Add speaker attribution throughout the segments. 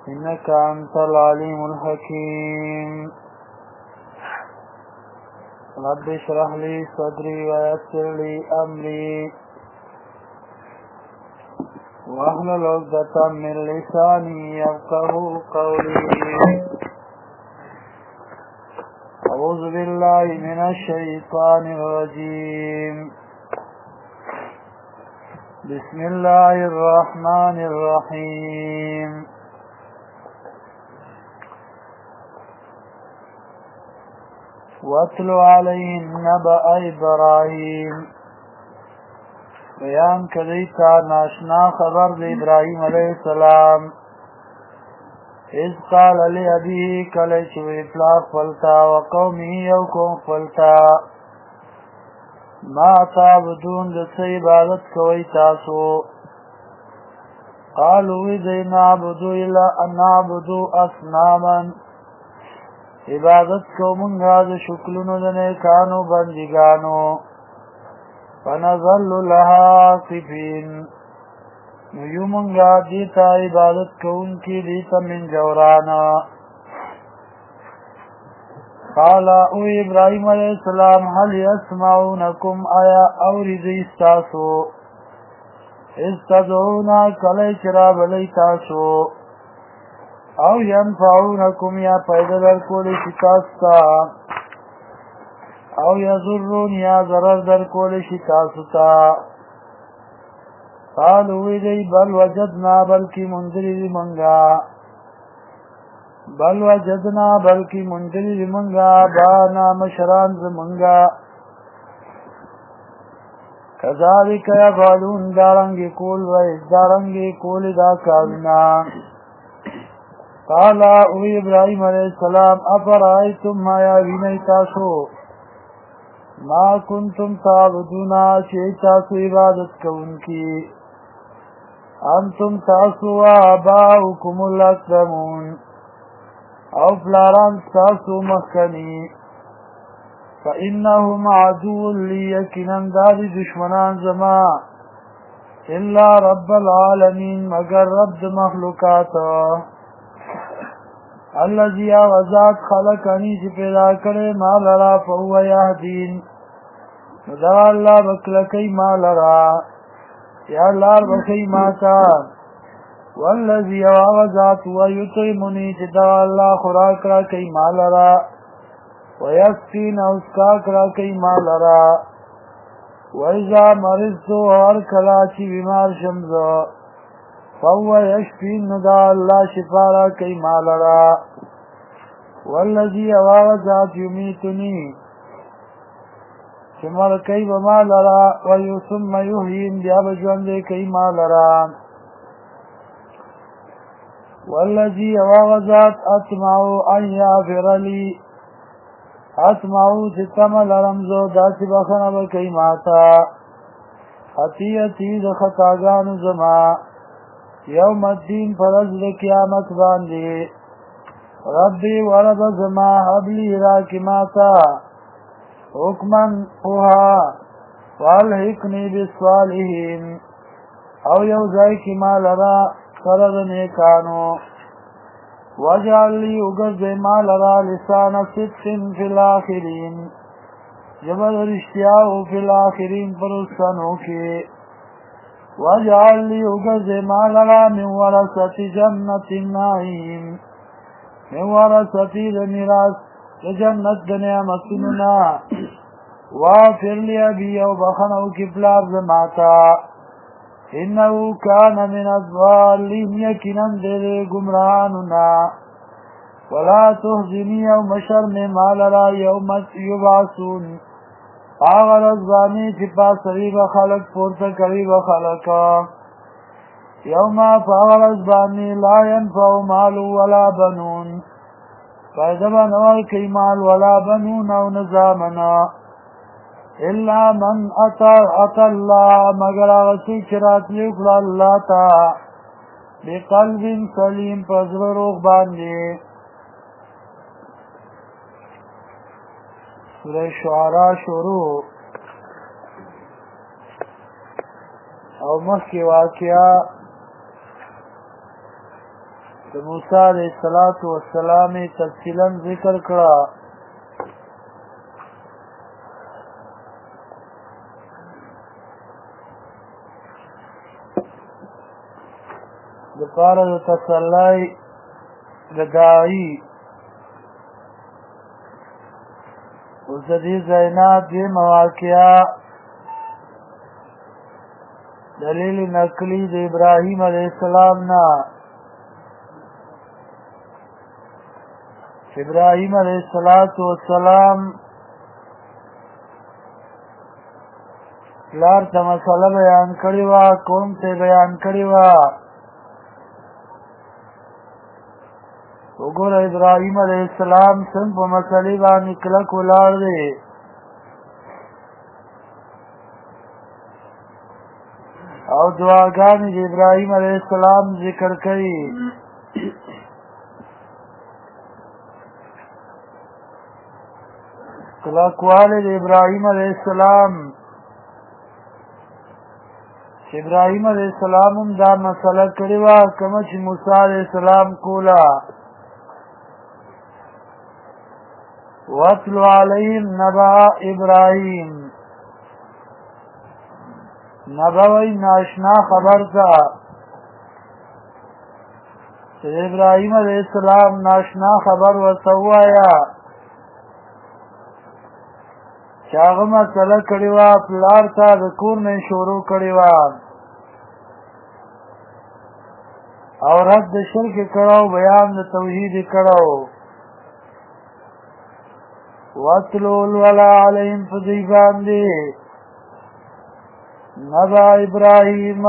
Speaker 1: إنك أنت العليم الحكيم رب اشرح لي صدري ويسر لي أمري واحلل عقدة من لساني يفقهوا قولي أعوذ بالله من الشيطان الرجيم بسم الله الرحمن الرحيم واتل عليهم نبأ إبراهيم بیان کدیتا ناشنا خبر د ابراهیم علیہ السلام اذ قال لأبيه کله چې وی پلار خپلتا وقومه یو قوم خپلتا ما تعبدون د څه عبادت کوئ تاسو قالوا وی نعبد اصناما عبادت کومنګا د شکلونو د نیکانو بندګانو فنظل لها عاکفین نو یومنګا دیتا عبادت کوونکی دیتا من جورانا قال او ابراهیم علیہ السلام هل يسمعونکم آیا اوریدی استاسو استدعونا کلی چرا بلی تاسو او ینفعونکم یا پیدا در کولی شکاستا او یضرون یا ضرر در کولی شکاستا قالوی دی بل وجدنا بلکی مندری منگا بل وجدنا بلکی مندری منگا بانا مشران زمنگا کذالک یفعلون دارنگی کول ویس دارنگی کول دا کارنا قال او ابراهيم عليه السلام افرأيتم ما يرين تاسو ما كنتم تعبدون شيء تاسو عبادت کوونکی انتم تاسو آباؤكم الاقدمون او فلاران تاسو مخکنی فإنهم عدو لي یقینا داری دشمنان زما الا رب العالمين مگر رب مخلوقات الذي وذات خلقني چې پیدا کړې ما لرا فهو يهدين دا الله بکلکی ما لرا یا لار بکی ما تا والذي وذات ويطعمني چې دا الله خوراک را کوي ما لرا ويسقين اسقاک را کوي ما لرا واذا مرضت اور کلا چې بیمار شم زه فهو يشفين ندى الله شفارا كي مالرا والذي أواغذات يميتني شمال كي بمالرا ويثم يحيين بياب جوانده كي مالرا والذي أواغذات أطمعوا أن يغفر لي أطمعوا ستمل رمزو داس بخنب كي ماتا خطيئتي دخطاقان زمان یوم الدین فرض قیامت باندې ربی ورب زما حبلی راکی ماتا حکمن اوها والحقنی بسوالحین او یو ځای کی مال را سرد نیکانو وجعل لی اگرد مال را لسان صدق فی الاخرین جبل رشتیاو فی الاخرین پرستنو کی وجعل لي أجز مالرا من ورثة جنة النعيم من ورثة الميراث جنة نعمتنا واغفر لي أبي وبخنو كفلار زماتا إنه كان من الضالين يكنا دل گمراننا ولا تهزني يوم شرم مالرا يوم يبعثون آغر ازبانی چی پاس سریب خلق پورتا قریب خلقا یوما فاغر ازبانی لا ینفع مال ولا بنون فایدبا نوال کی مال ولا بنون او نظامنا الا من اتا اللہ مگر آغسی چرات لیکل اللہ تا بقلب سلیم پزر روغ باندی سورہ شعراء شروع او مخی واقعا د موسی علیه السلام تفصیلا ذکر کړه. د پاره د تسلی د داعي اوس د دې ځای نه دوې مواقعه دلیل نقلی د ابراهیم علیه السلام نه. ابراهیم علیه السلام پلار ته مسله بیان کړې وه، قوم ته بیان کړې وه. وګوره ابراهیم علیه السلام څنګه په مسلې باندې کلک ولاړ دی. او دعاګانې د ابراهیم علیه السلام ذکر کوي. کلکوالی د ابراهیم علیه السلام چې ابراهیم علیه السلام هم دا مسله کړې وه کومه چې موسی علیه السلام کوله. وَاتْلُ عَلَيْهِمْ نَبَأَ إِبْرَاهِيمَ نبوی ناشنا خبر تا چې ابراهیم علیه السلام ناشنا خبر ورته ووایه چې هغه مسله کړې وه پلار ته د کور نه یې شروع کړې وه او رد د شرک یې کړی او بیان د توحید یې کړی. وَاتْلُ الْوَلَا عَلَيْهِمْ په دوی باندې نبأ ابراهیم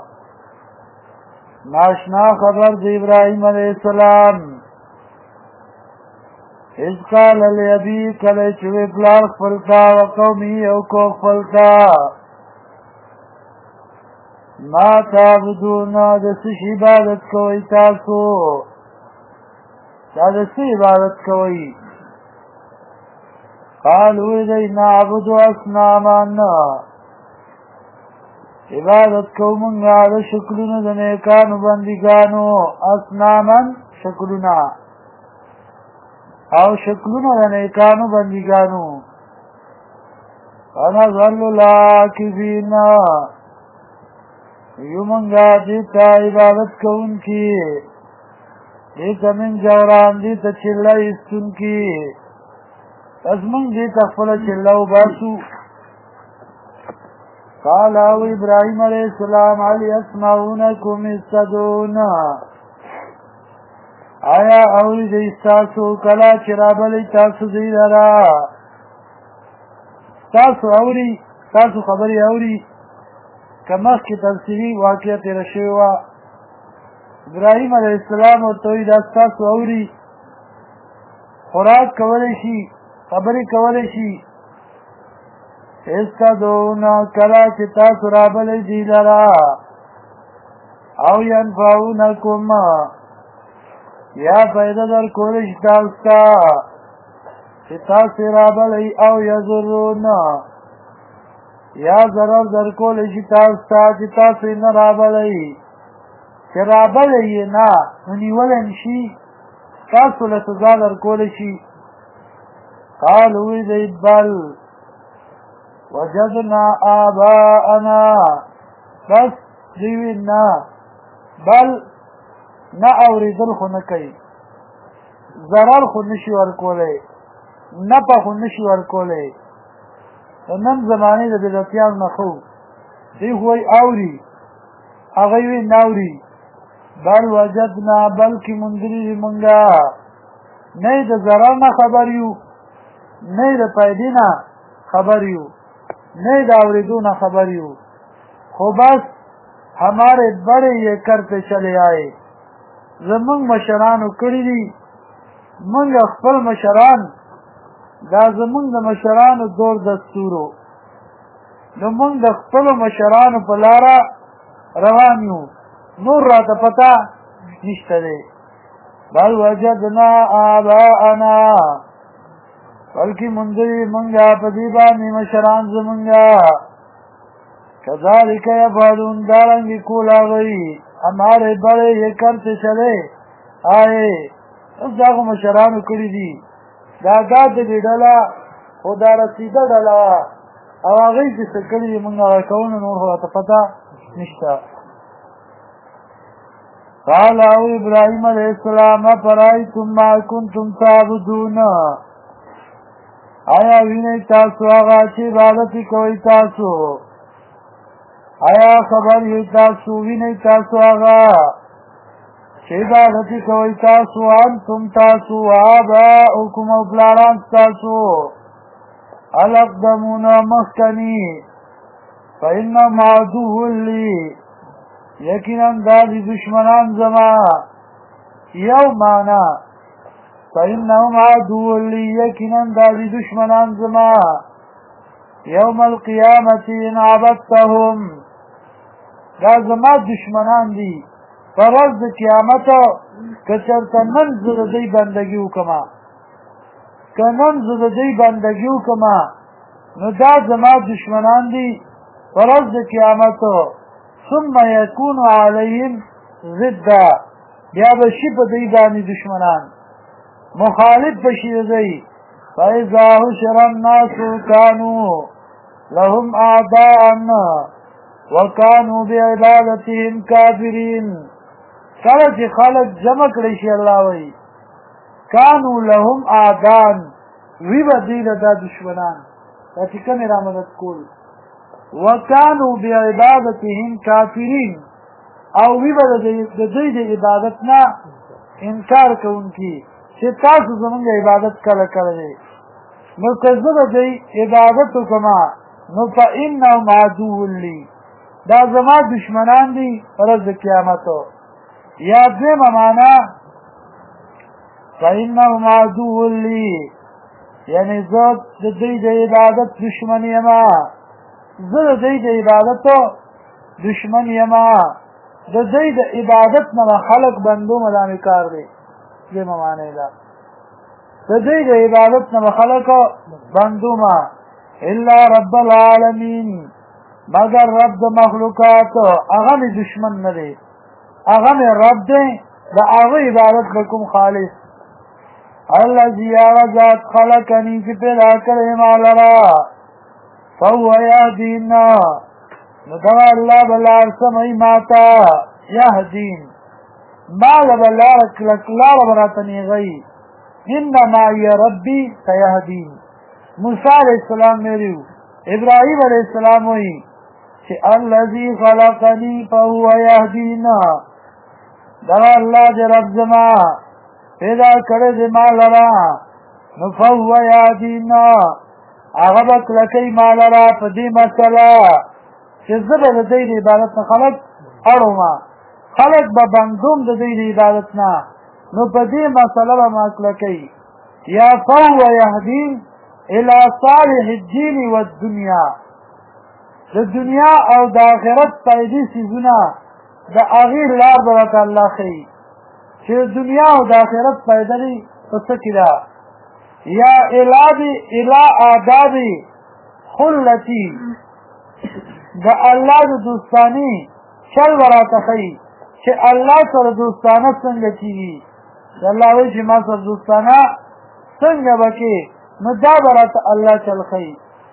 Speaker 1: ناشنا خبر د ابراهیم علیه السلام. اذ قال لأبي کله چې وی پلار خپل ته وقومه او کو خپل ته ما تعبدون د څه شي عبادت کوئ تاسو، دا د څه عبادت کوئ؟ قالوا دی نعبد اصناما عبادت کومنگا د شکلونو د نیکانو بندگانو. اصناما شکلونا او شکلونو د نیکانو بندگانو. فنظل لاکفین یومنگا دیتا عبادت کون کی دیتا من جوران دیتا چلہ استن کی پس من دیتا خپل چلہ باسو. قال او ابراهيم عليه السلام هل يسمعونكم استدعون آیا اوری دی تاسو کلا چې رابلی تاسو دی لرا تاسو اوری تاسو خبری اوری که مخکې تفصیلي واقعه تېره شوې وه. ابراهیم علیه السلام ورته وایي دا ستاسو اوري خوراک کولی شي خبرې کولی شي. استدعون کله چې تاسو رابلی دي لره او ینفعونکم یا پیدا در کولی شي تاسو ته چې تاسو رابلی او یضرون یا ضرر در کولی شي تاسو ته چې تاسو یې نه رابلی چې رابلی یې نه نو نیولی نشي تاسو له سزا در کولی شي. قالوا دی بل وجدنا آباءنا بس دیوی نا بل نا اوریدل خو نه کوي ضرر خو نشي ورکولی نفع خو نشي ورکولی. د نن زمانې د بدعتیانو نه خو دی خو وایي اوري هغه یې وایي نه اوري. بل وجدنا بلکې موندلي دي مونږه نه یې د ضرر نه خبر یو نه یې د پیدې نه خبر یو नहीं दावरीदू ना खबर यू खो बस हमारे बड़े ये करते चले आए जमंग मशरान उकड़ी दी मंग अखपल मशरान دا زمونږ د مشرانو دور دستورو زمونږ د خپلو مشرانو په لاره روان یو نور راته پته نشته دی. بل وجدنا آباءنا بلکې موندلي مونږه په دې باندې مشران زمونږه کذالک یفعلون دارنګې کول هغوی हमारे बड़े ये करते चले اوس دغه مشرانو کړي دي دا د دې ډله خو دا رسیده ډله وه او هغوی چې څه کړي دي مونږ هغه کوو نو نور خو راته پته نشته قال او ابراهیم علیه السلام افرایتم ما کنتم تعبدون آیا وینئ تاسو هغه چې عبادت کوئ تاسو آیا خبر یې تاسو وینئ تاسو هغه چې عبادت کوئ تاسو انتم تاسو آباؤکم او پلاران تاسو الاقدمون مخکنی فإنهم عدو لی یقینا دا دی دشمنان زما یو معنا فإنهم عدو لی یقینا دا دی دشمنان زما یوم القیامت ان عبدتهم دا زما دشمنان دی فرض د قیامت که چرته نن زه د دوی بندګي وکړمه که نن زه د دوی بندګي وکړمه نو دا زما دشمنان دي فرض د قیامت ثم یکون علیهم ضده بیا به شي په دوی باندې دشمنان مخالف به شي د دوی فاذا حشر الناس کانوا لهم اعداء وکانوا بعبادتهم کافرین کله چې خلق جمع کړی شي الله وایي کانو لهم اعدان وی به دوی له دا دشمنان دا چې کومې را مدد کول وکانو بعبادتهم کافرین او وی به د دوی د عبادت نه انکار کوونکي چې تاسو زمونږ عبادت کله کوئ نو که زه د دوی عبادت وکړمه نو فإنهم عدو لی دا زما دشمنان دي ورځ د قیامتو یا دویمه معنا فإنهم عدو لی یعنی زه د دوی د عبادت دشمن یمه زه د دوی د عبادتو دشمن یمه د دوی د عبادت نه به خلق بندومه دا مې کار دی دویمه معنی ده د دوی د عبادت نه به خلق بندومه الا رب العالمین مگر رب د مخلوقات هغه مې دشمن نه دی هغه مې رب دی د هغه عبادت به کوم خالص الذي هغه ذات خلقني چې پیدا کړی ما لره فهو یهدین نو دغه الله به لار سموي ما ته یهدین ما له به لاره به راته نیغوي انما ی ربي سیهدین موسی علیه السلام ویلي ابراهیم علیه السلام وایي چې الذي خلقني فهو یهدین دغه الله دې رب زما پیدا کړی دې ما لره نو فهو یهدین هغه به کلکوي ما لره په دې مسله چې زه به د دوی د عبادت نه خلک اړومه خلک به بندوم د دوی د عبادت نه نو په دې مسله به ما کلکوي یا فهو یهدین الى صالح الدین والدنیا د دنیا او د آخرت فایدې څیزونه د هغې لار به راته الله ښیي چې د دنیا او د آخرت فایده دې په څه کې ده یا الی آداب خلتی د الله د دوستاني چل به راته ښیي چې الله سره دوستانه څنګه کېږي الله وایي چې ما سره دوستانه څنګه به کې نو دا به راته الله چل ښیي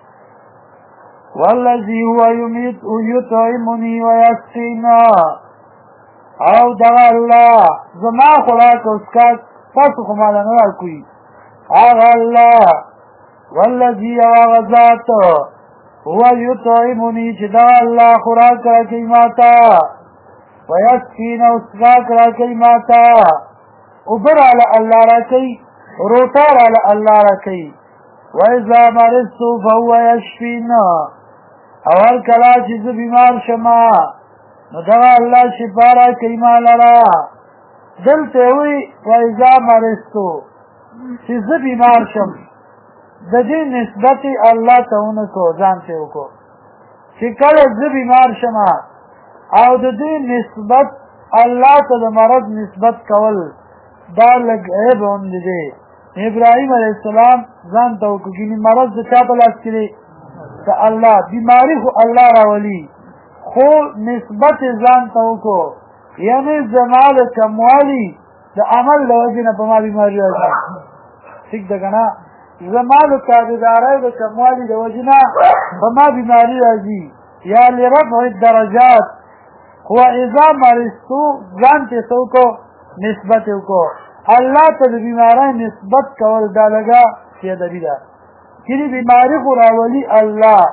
Speaker 1: والذي هو يطعمني ويسقين او دغه الله زما خوراک او څښاک تاسو خو ماله نه راکوي هغه الله والذي هغه ذات هو يطعمني چې دغه الله خوراک راکوي ما ته ويسقين او څښاک راکوي ما ته اوبه راله الله راکوي روټه راله الله راکوي وإذا مرضت فهو يشفين او هر کله چې زه بیمار شمه نو دغه الله شفا راکوي ما لره دلته وایي وإذا مرضتو چې زه بیمار شم د دې نسبت الله ته ونه کړو ځان ته وکړو چې کله زه بیمار شمه او د دې نسبت الله ته د مرض نسبت کول دا لږ عیب غوندې دی ابراهیم علیه السلام ځان ته وکړو ګینې مرض د چا په لاس کې دی د الله بیماری خو الله راولي خو نسبت ځان ته وکړو یعنې زما د کموالي د عمل له وجې نه په ما بیماري راځي ټیک ده که نه زما د تابعدارۍ د کموالي د وجې نه په ما بیماري راځي یا لرفع الدرجات خو اذا مرضتو ځان ته څه وکړو نسبت یې وکړو الله ته د بیمارۍ نسبت کول دا لږه بېادبي ده کلي بیماري خو راولي الله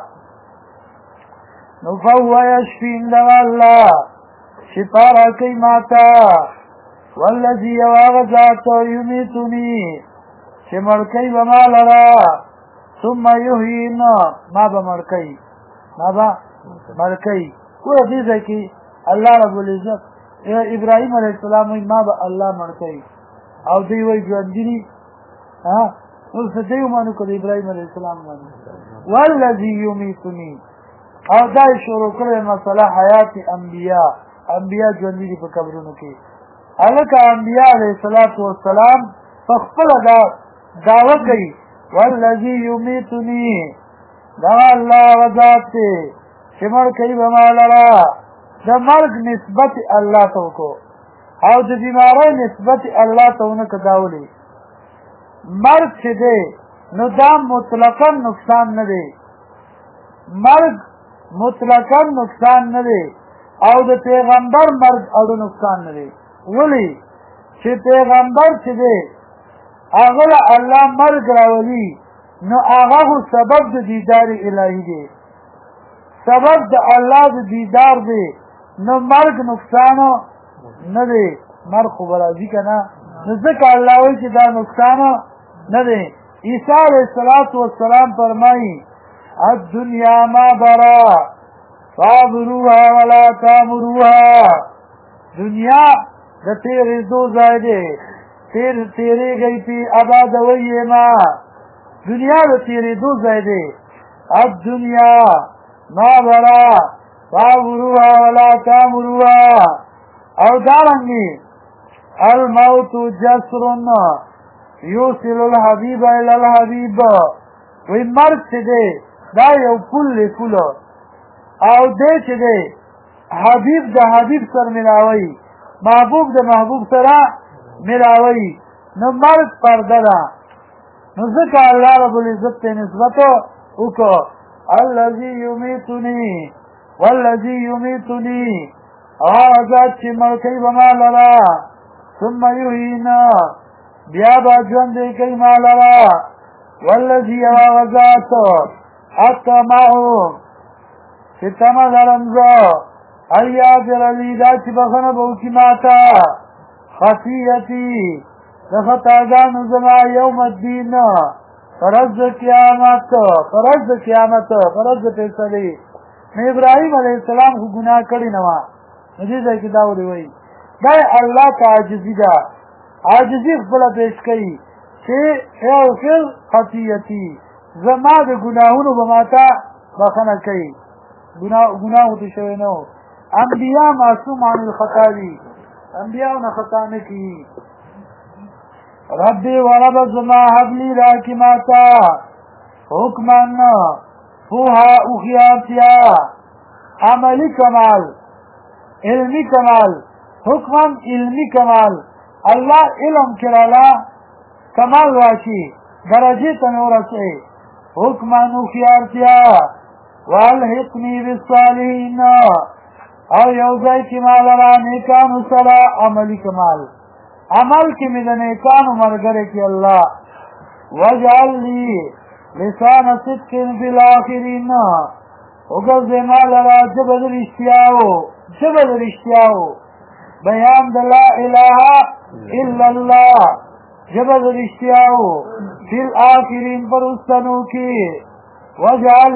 Speaker 1: نو فهو یشفین دغه الله شفا راکوي ما ته والذي یو هغه ذات یمیتني چې مړ کوي به ما لره ثم یحیین ما به مړ کوي ما به مړ کوي ګوره دې ځای کې الله رب العزت ابراهیم علیه السلام وایي ما به الله مړ کوي او دوی وایي ژوندي دي اوس دوی ومنو که د ابراهیم علیه السلام ومنو والذي یمیتني او دا یې شروع کړې مسله حیات انبیا ژوندي دي په قبرونو کې هلکه انبیا علیه الصلاة والسلام په خپله دعوه کوي والذي یمیتني دا الله هغه ذات دی چې مړ کوي به ما لره د مرګ نسبت الله ته وکړو او د بیمارۍ نسبت الله ته ونه که دا ولې مرګ چې دی نو دا مطلقا نقصان نه دی مرګ مطلقا نقصان نه دی او د پیغمبر مرګ اړو نقصان نه دی ولې چې پیغمبر چې دی هغه له الله مرګ راولي نو هغه خو سبب د دیدار الهي دی سبب د الله د دیدار دی نو مرګ نقصان نه دی مرګ خو به راځي که نه نو ځکه الله وایي چې دا نقصان نه دی عیسی علیه السلام فرمایي الدنیا ما برا فابروها ولا تامروها دنیا د تیرېدو ځای دی تیرېږئ پې آبادوئ یې ما دنیا د تیرېدو ځای دی الدنیا ما برا فابروها ولا تامروها او دارنګې الموت جسر یوصل الحبیب الی الحبیب وی مرګ چې دی دا یو پل دی پوله او دی چې دی حبیب د حبیب سره ملاوي محبوب د محبوب سره ملاوي نو مرګ پرده ده نو ځکه الله رب العزت ته نسبت وکړو الذي یمیتني والذي یمیتني هغه ذات چې مړ کوي به ما لره ثم یحیینا بیا به ژوندی کوي ما لره والذي هغه ذات اطمع چې تمه لرم زه ان یغفر لي دا چې بخښنه به وکړي ما ته خطیئتي د خطاګانو زما یوم الدین په ورځ د قیامت په ورځ د فیصلې نو ابراهیم علیه السلام خو ګناه کړې نه وه نو دې ځای کې دا ولې وایي دا الله ته عاجزي ده عاجزي خپله پیش کوي چې اغفر خطیئتي زما د ګناهونو به ما ته بخښنه کوي ګناه ورته شوی نه و انبیا معصوم عن الخطا دي انبیاونه خطا نه کوي ربي ورب زما هب لي راکړي ما ته حکما پوهه هوښیارتیا عملي کمال علمي کمال حکما علمي کمال الله علم کراله کمال راشي درجې ته مې ورسوي حکما هوښیارتیا والحقني بالصالحین او یو ځای کې ما لره نیکانو سره عملي کمال عمل کې مې د نیکانو ملګری کړي الله واجعل لي لسان صدق فی الاخرین وګرځې ما لره ژبه د رښتیاو بیان د لا اله الا الله ژبه د رښتیاو فی الاخرین پر رستنو کې واجعل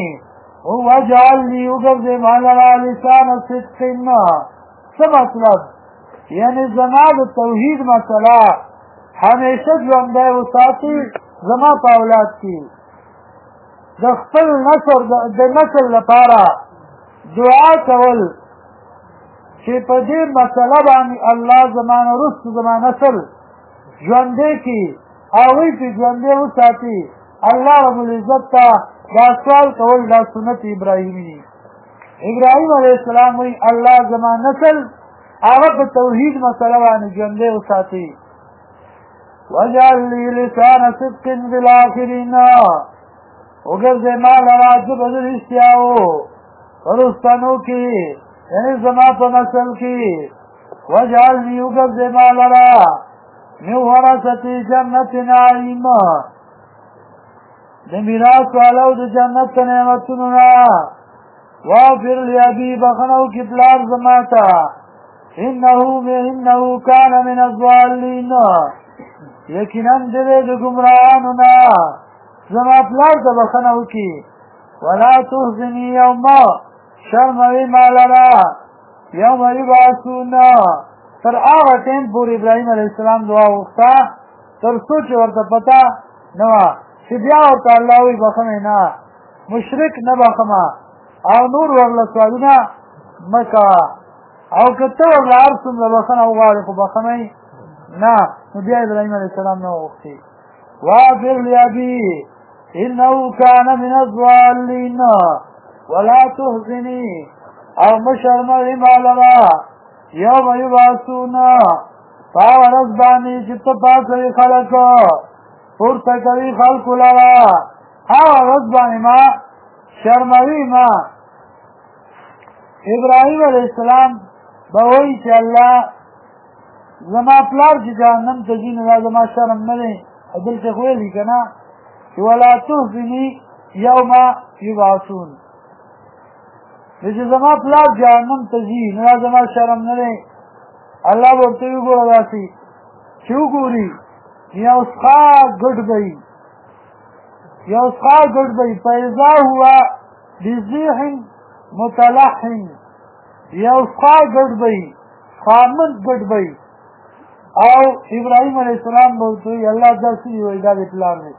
Speaker 1: لي وګرځې ما لره لسان صدق څه مطلب یعنی زما د توحید مسله همیشه ژوندی وساتي زما په اولاد کې د خپل نسل لپاره دعا کول چې په دې مسله باندې الله زما نه وروسته زما نسل ژوندی کړي هغوی پې ژوندی وساتي الله رب العزت ته دا سوال کول دا سنت ابراهیمي دي ابراهیم علیه السلام وایي الله زما نسل هغه په توحید مسله باندې ژوندی وساتي. واجعل لي لسان صدق في الآخرين وګرځې ما لرا ژبه د رښتیاو وروستنو کې یعنې زما په نسل کې. واجعلني وګرځې ما لرا من ورثة جنة نعیم د میراث والو د جنت نعمتونو نه. واغفر لأبي بخنه کې پلار زما ته انه كان من الضالين یقینا دې د ګمراهانو نه زما پلار ته بخنه وکړي. ولا تحزني يوم شرموي ما لرا یوم یبعثون تر هغه ټیم پورې ابراهیم علیه السلام دعا وغوښته تر څو چې ورته پته نه وه چې بیا ورته الله وایي بخښمې نه مشرک نه بخښمه او نور ورله سوالونه مه کوه او که ته ورله هر څومره بخښنه وغواړې خو بخښمې نه. نو بیا ابراهیم علیه السلام نه وغوښتې. واغفر لأبي انه كان من الضالين ولا تحزني او مشرموي ما لرا یوم یبعثون پاو ورځ باندې چې ته پاسوي خلک پورته کوي خلکو لرا هغه ورځ باندې ما شرموي ما. ابراهیم علیه السلام به وایي چې الله زما پلار چې جهنم ته ځي نو دا زما شرم نه دی. دلته خو ویلي که نه چې ولا تحزني یوم یبعثون چې زما پلار جهنم ته ځي نو دا زما شرم نه دی. الله به ورته وګوره داسې چې وګوري یو څښا ګډ به وي فاذا هو بزیح متلحن یو څښا ګډ به وي خامد ګډ به وي او ابراهیم علیه السلام به ورته وایي الله دا څه دي وایي دا دې پلار دی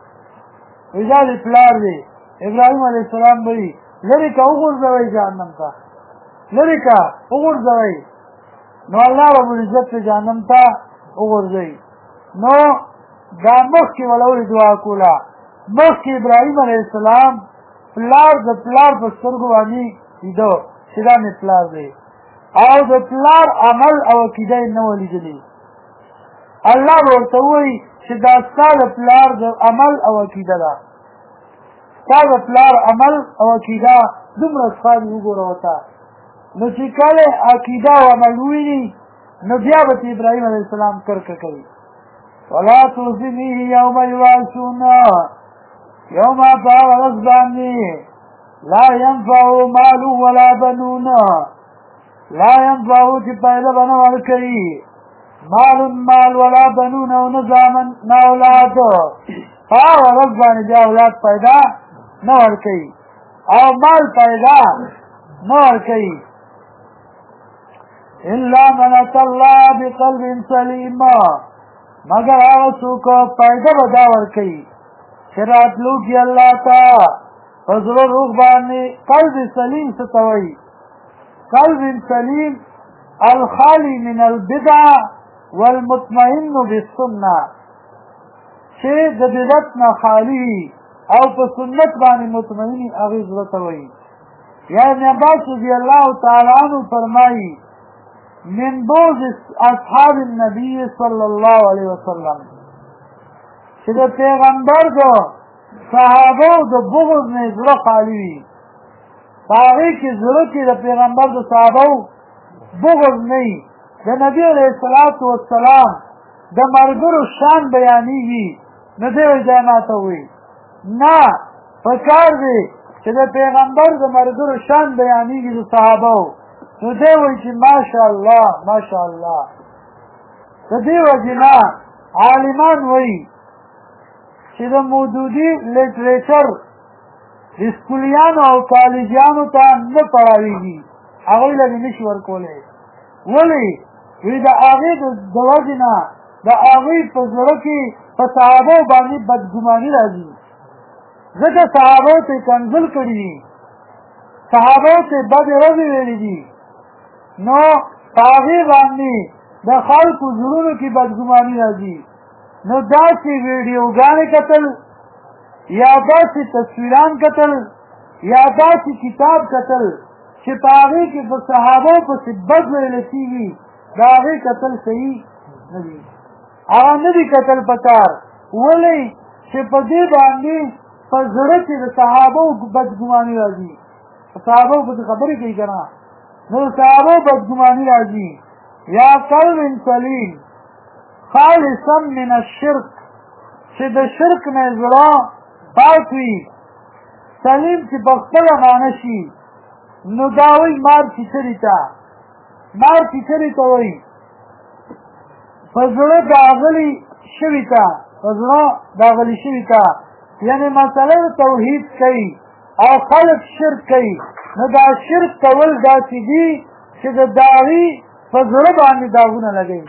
Speaker 1: ابراهیم علیه السلام به وایي لرې که وغورځوئ جهنم ته لرې که وغورځوئ نو الله رب العزت ته جهنم ته وغورځوي. نو دا مخکې وله ولې دعا کوله مخکې ابراهیم علیه السلام پلار د پلار په سترګو باندې لیده چې دا مې پلار دی او د پلار عمل او عقیده یې نه وه لیدلې. الله به ورته ووایي چې دا ستا د پلار د عمل او عقیده ده ستا د پلار عمل او عقیده دومره څخه دې وګوره ورته. نو چې کله عقیده او عمل وویني نو بیا به ابراهیم علیه السلام کرکه کوي. ولا تحزني یوم یبعثون یوم په هغه ورځ باندې لا ينفع مال ولا بنون لا ينفع چې فایده به نه ورکوي مال ولا بنون او نه زامن نه اولاد په هغه ورځ باندې بیا اولاد پیدا نه ورکوي او مال پیدا نه ورکوي الا من اتى الله بقلب سلیم مگر هغه څوک پیدا به دا ورکوي چې راتلو کې الله ته په زړه روغ باندې قلب سلیم څه ته وایي قلب سلیم الخالي من البدع والمطمئن بالسنه چې د بدعت نه خالي او په سنت باندې مطمئنی هغې زړه ته وایي. یا ابن عباس رضی الله تعالی عنه فرمایي من بغض اصحاب النبي صلی الله علیه وسلم چې د پیغمبر د صحابو د بغض نه زړه خالي وي په هغې کې زړه کې د پیغمبر د صحابو بغض نه وي د نبي علیه الصلاة والسلام د ملګرو شان بیانېږي نو دی وایي دا ماته وایي نه پکار دی چې د پیغمبر د ملګرو شان بیانېږي د صحابو نو دی وایي چې ماشاءالله ماشاءالله. د دې وجې نه عالمان وایي چې د مودودي لیټریچر سکولیانو او کالجیانو ته نه پړاوېږي هغوی له دې نشي ورکولی. ولې وایي د هغې د وجې نه د هغوی په زړه کې په صحابو باندې بدګماني راځي ځکه صحابو ته کنځل کړي دي صحابو ته بدې ورځې ویلي دي نو په هغې باندې د خلکو زړونو کې بدګماني راځي. نو داسې ویډیوګانې کتل یا داسې تصویران کتل یا داسې کتاب کتل چې په هغې کې په صحابو پسې بد ویل کېږي د هغې کتل صحیح نه دي هغه نه دي کتل پکار ولې چې په دې باندې په زړه کې د صحابو بدګماني راځي صحابو پسې خبرې کوي که نه نو د صحابو بدګماني راځي یا قلب سلیم خالصا من الشرک چې د شرک نه زړه پاک وي سلیم چې په خپله معنه شي نو دا وایي مار چیچري ته وایي په زړه داغلي شوي ته یعنې مسله توحید کوي او خلق شرک کوي نو دا شرک کول داسې دي چې د داغي په زړه باندې داغونه لګوي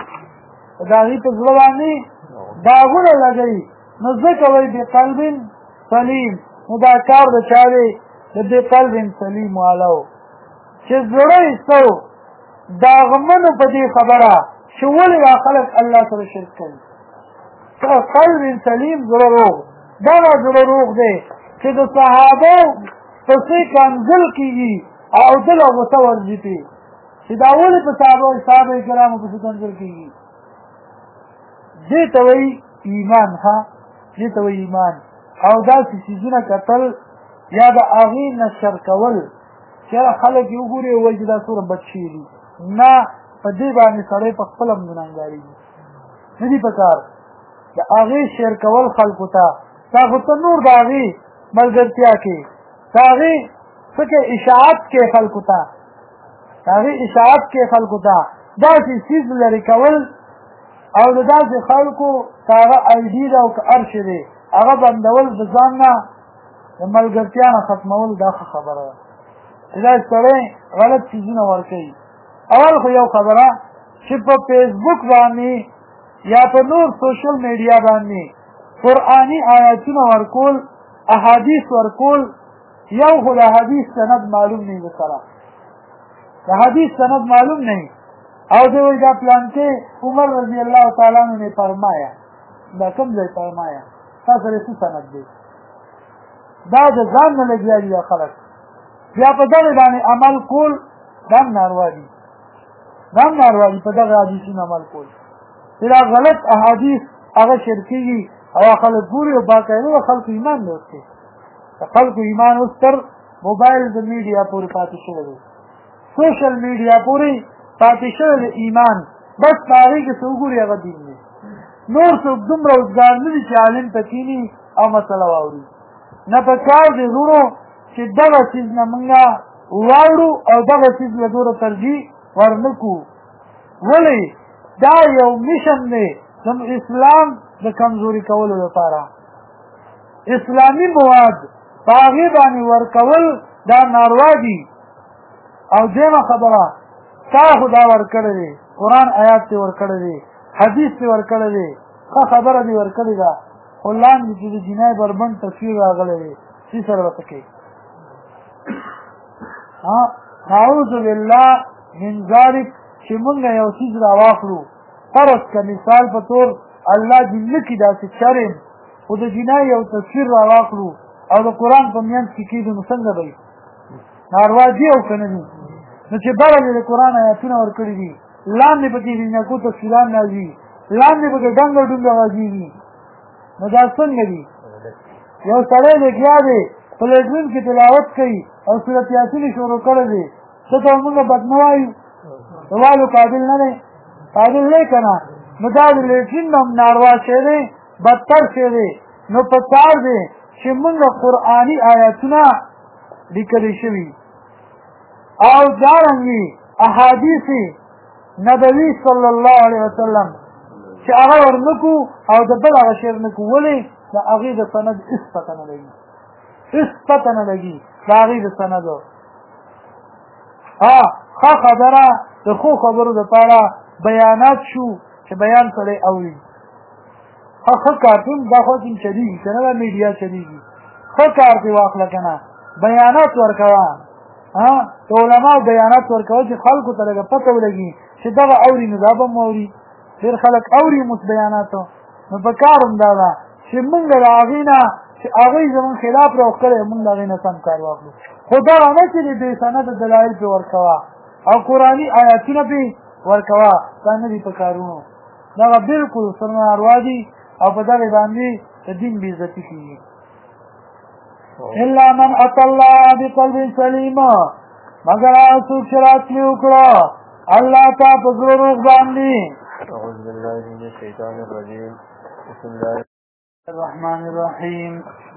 Speaker 1: نو ځکه وایي بقلب سلیم نو دا کار د چا دی د دې قلب سلیم والا و چې زړه یې څه داغمنو په دې خبره چې ولې دا خلک الله سره شرک کوي قلب سلیم زړه روغ دغه زړه روغ دی چې د صحابو پسې کنځل کېږي او دل غوسه ورځي پې چې دا ولې په صحابه کرامو پسې کنځل کېږي دې ته وایي ایمان او داسې څیزونه کتل یا د هغې نشر کول چې خلک یې وګوري او وایي چې دا څومره بد شوي دي نه په دې باندې سړی په خپله ګناهګارېږي نه دي په کار د هغې شیر کول خلکو ته تا خو ته نور د هغې ملګرتیا کې د هغې څه کې اشاعت کې خلکو ته داسې څیز لرې کول او د داسې خلکو که هغه ایډي ده او که هر شی دی هغه بندول د ځان نه د ملګرتیا نه ختمول دا ښه خبره ده چې دا سړی غلط څیزونه ورکوي اول خو یو خبره چې په فیسبوک باندې یا په نور سوشل میډیا باندې قرآني آیاتونه ورکول احادیث ورکول یو خو د حدیث سند معلوم نه وي سره د حدیث سند معلوم نه او دی وایي دا پلانکې عمر رضی الله تعالی عنه نے فرمایا دا کوم ځای فرمایا تا سره څه سند دی دا د ځان نه لګیا دي خلک بیا په دغې باندې عمل کول دا هم ناروا دي په دغه حدیثونو عمل کول چې دا غلط احادیث هغه شیر کېږي او خلک ګوري او باقاعده د خلکو ایمان نه اوس د خلکو ایمان اوس تر موبایل د میډیا پورې پاتې شوی دی سوشل میډیا پورې پاتې شوی دی ایمان بس په هغې کې څه وګوري هغه دین دی نور څوک دومره اوزګار نه دي چې عالم ته کښېني او مسله واوري نه په کار دی وروڼو چې دغه څیز نه موږ واورو او دغه څیز له دوره ترجیح ورنه کړو ولې دا یو میشن دی د اسلام د کمزوري کولو لپاره اسلامي مواد په هغې باندې ورکول دا ناروا دي او دیمه خبره تا خو دا ورکړی دی قرآن آیات دې ورکړی دی حدیث دې ورکړی دی ښه خبره دې ورکړې ده خو لاندې چې د جنای بربند تصویر راغلی دی څه سره ورته کوي نعوذ بالله من ذلک چې مونږ یو څیز راواخلو فرض که مثال په طور الله دې نه کړي داسې شرم خو د جنای یو تصویر راواخلو او د قرآن په میانځ کې کېږي نو څنګه به وي ناروا دي او که نه دي نو چې بره دې د قرآن آیاتونه ورکړي دي لاندې پکې د جنکو تصویران راځي لاندې پکې ډنګه ډونګه غږېږي نو دا څنګه دي یو سړی لګیا دی پلیټفارم کې تلاوت کوي او سورت یاسین یې شروع کړی دی څه ته موږ بد نه وایو د والو قابل نه دی قابل دی که نه نو دا د لیټرین نه هم ناروا شی دی بدتر شی دی نو په کار دی چې موږ قرآني آیاتونه لیکلی شوي او دارنګې احادیث نبوي صلی الله علیه وسلم چې هغه ورنه کړو او د بل هغه شی ورنه کړو ولې د هغې د سند هېڅ پته نه لګي د هغې د سندو ښه خبره د ښو خبرو دپاره بیانات شو چې بیان سړی اوري ښه کارټون دا خو کوم چلېږي که نه دا میډیا چلېږي ښه کار دې واخله که نه بیانات ورکوه د علماو بیانات ورکوه چې خلکو ته لږه پته ولګي چې دغه اوري نو دا به هم اوري ډېر خلک اوري موږ بیاناتو نو په کار هم دا ده چې موږ د هغې نه چې هغوی زمونږ خلاف راوښکلی مونږ د هغې نه سم کار واخلو خو دغه نه چې د بې سنده دلایل پرې ورکوه او قرآني آیاتونه پرې ورکوه دا نه دي په کارونو دغه بلکل سر ناروا دي او په دغې باندې د دین بې عزتي کېږي الا من اتى الله بقلب سلیم مگر هغه څوک چې راتلي وکړه الله ته په زړه روغ باندې
Speaker 2: أعوذ بالله من الشيطان الرجيم بسم الله
Speaker 1: الرحمن الرحيم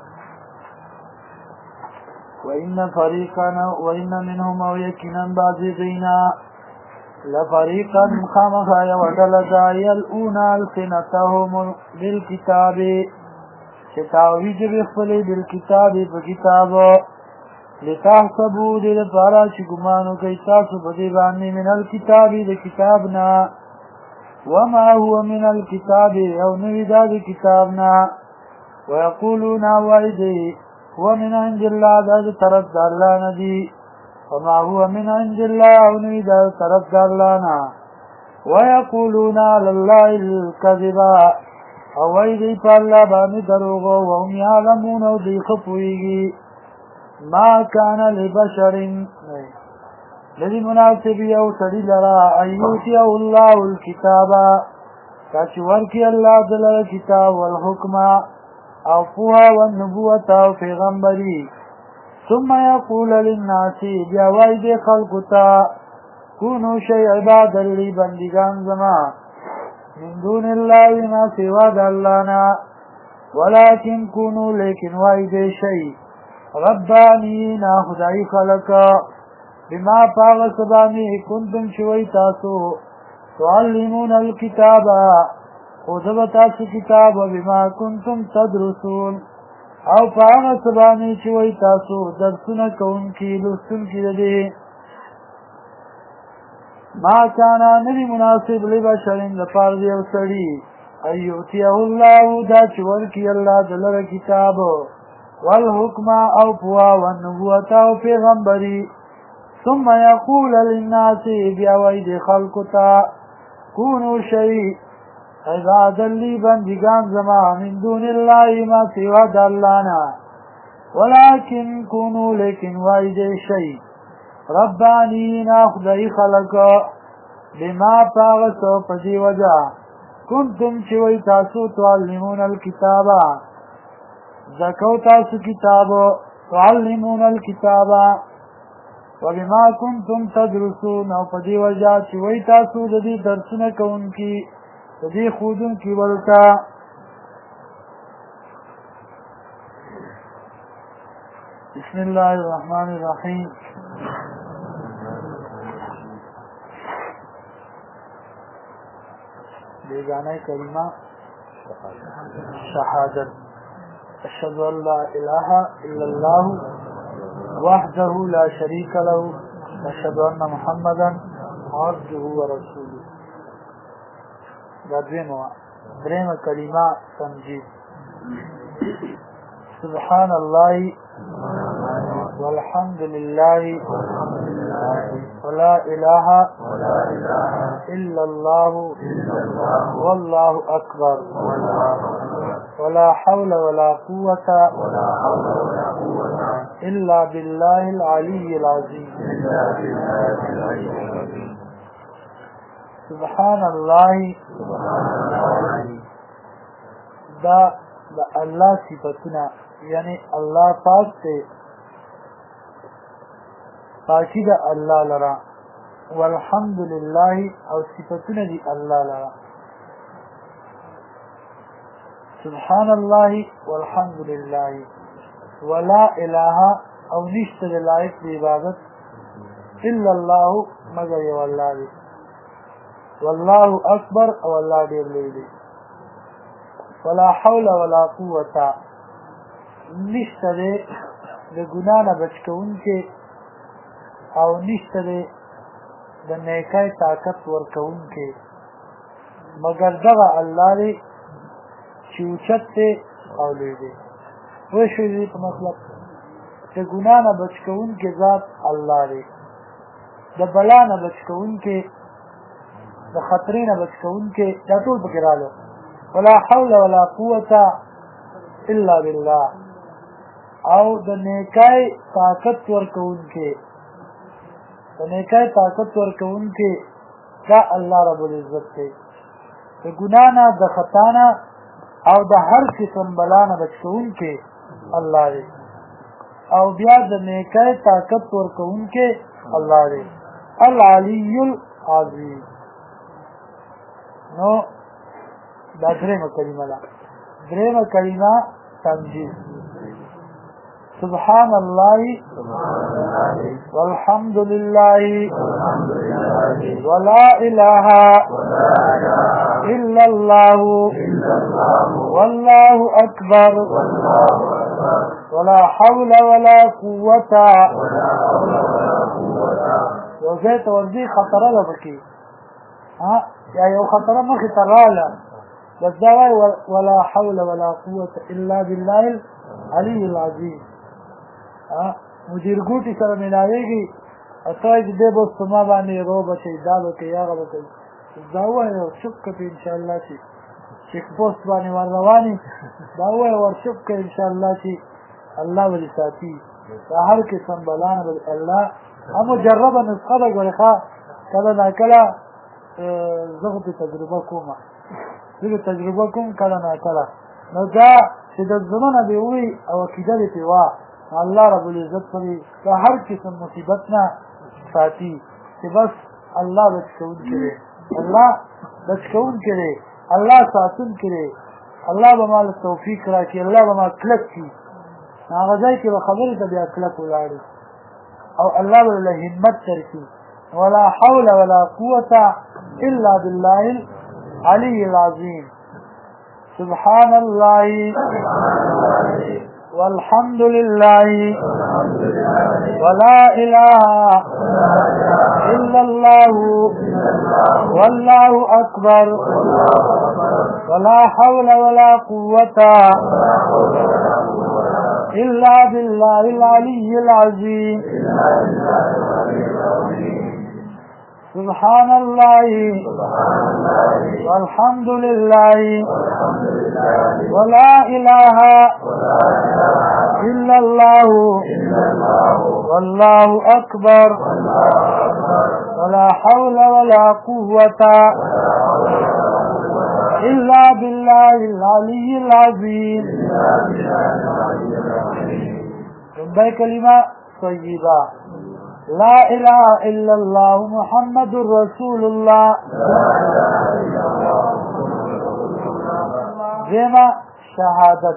Speaker 1: وإن منهم أو يكنا بعضنا لفريقا خامخا يودلدا يلؤون ألسنتهم بالكتاب كتاوي جب خپل بالكتاب بكتاب لتحسبوا للفارا شگمانو كي تاسو بديباني من الكتاب لكتابنا وما هو من الكتاب او نویدا دی کتابنا ويقولون وعده هو من عند الله دا طرف دا اللہ ندی وما هو من عند الله او نویدا طرف دا اللہ نا ويقولون على الله الكذبا او وعده پا اللہ بانی دروغو وهم يعلمون او دی خفوئیگی ما كان لبشر لذي مناسب او سړي لرا ايوتي الله الكتاب کاچ ورکی الله دلر کتاب والحکم او فوها والنبوة او پیغمبری ثم يقول للناس بیاوائی دے خلقتا کونو شی عباد لی بندگان زما من دون الله ما سوا دلانا ولكن کونو لیکن وائی دے شی ربانین خدای خلقا بما پاغ سبانی کنتم شوی تاسو تعلمون الكتاب خذب تاسو کتاب وبما کنتم تدرسون او پاغ سبانی شوی تاسو درسونه کون کی لستون کی لدی ما کانا ندی مناسب لبشرین لپار دیو سڑی ایوتیه اللہ دا چور کی اللہ دلر کتاب والحکم او پوا والنبوة او پیغمبری ثم يقول للناس بیاوید خلقتا کونو شئی عبادا لی بندگان زما من دون اللہ ما سوا دالانا ولكن کونو لیکن واید شئی ربانین خدای خلقا بما پاغسو پدی وجہ کنتم چوئی تاسو تعلمون الكتابا زکو تاسو کتابو تعلمون الكتابا وبما كنتم تدرسون او پدی وجہ چوئی تاسو ددی درسونه کون کی ددی خودن کی ورتا بسم الله الرحمن الرحیم بیگانه کلمہ شهادت اشهد ان لا اله الا الله وحده لا شريك له واشهد ان محمدا عبده ورسوله دا درېمه کلمه تمجید سبحان الله والحمد لله ولا اله الا الله والله اكبر ولا حول ولا قوة إلا بالله العلي العظيم سبحان الله دا الله صفتنا یعنی الله پاک تے پاکی دا اللہ لرا والحمد لله او صفتنا دی اللہ لرا سبحان الله والحمد لله ولا اله او نشت لائق بعبادت الا الله مگر یو الله دی والله اکبر او الله ډیر لوی دی ولا حول ولا قوه نشت د ګنا نه بچ کونکي او نشت د نیکای طاقت ورکونکي مگر دغه الله دی چې اوچت دی او لوی دی پوه شوې په مطلب د ګناه نه بچ کوونکی ذات الله دی د بلا نه بچ کوونکی د خطرې نه بچ کوونکی دا ټول پکې راغلي ولا حول ولا قوة الا بالله او د نیکای طاقت ورکوونکې دا الله رب العزت دی د ګناه نه د خطا نه او د هر قسم بلا نه بچ کوونکې الله دی او بیا د نیکای طاقت ورکوونکې الله دی العلی العظیم نو دا درېمه کلمه ده درېمه کلمه تمجید سبحان الله والحمد لله ولا إله إلا الله والله أكبر ولا حول ولا قوة وزيت وردي خطره لبكي یا یو خطره مخې ته راغله بس دا وایي ولا حول ولا قوة إلا بالله العلي العظیم مدیر ګوټي سره ملاویږي او ته وایي چې دی به اوس په ما باندې رو بچوي دا به کوي هغه به کوي دا ووایه ورشپ کړي انشاءالله چې چیک پوسټ باندې ور رواني دا ووایه ورشپ کړي انشاءالله چې الله به دې ساتي دا هر قسم بلا نه به الله مجربه نسخه ده ګورې ښه کله ناکله زه خو پرې تجربه کوم کله ناکله نو دا چې د زړه نه دې ووي او عقیده دې پرې وه الله رب العزت پرې د هر قسم مصیبت نه ساتي چې بس الله بچکوونکی دی الله ساتونکی دی الله به ما له توفیق راکړي الله به ما کلک کړي هغه ځای کې به خبرې ته بیا کلک ولاړې او الله به له همت درکړي ولا حول ولا قوة إلا بالله العلي العظيم سبحان الله والحمد لله ولا إله إلا الله والله أكبر ولا حول ولا قوة إلا بالله العلي العظيم سبحان الله والحمد لله ولا إله إلا الله والله أكبر ولا حول ولا قوة إلا بالله العلي العظيم تنبي كلمة طيبة لا إله إلا الله محمد رسول الله جمع شهادت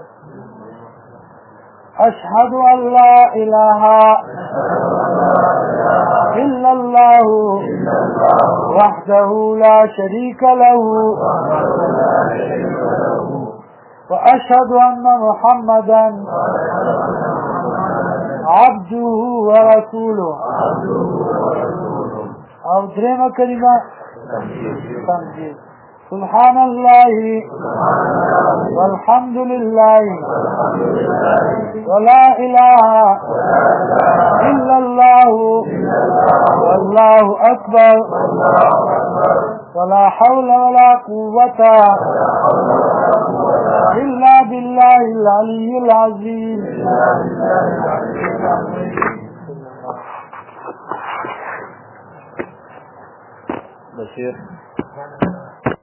Speaker 1: أشهد أن لا إله إلا الله وحده لا شريك له وأشهد أن محمدا عبده ورسوله او درېمه کلمه تمجید سبحان الله والحمد لله ولا إله إلا الله والله أكبر ولا حول ولا قوة إلا بالله العلي العظيم
Speaker 2: بشير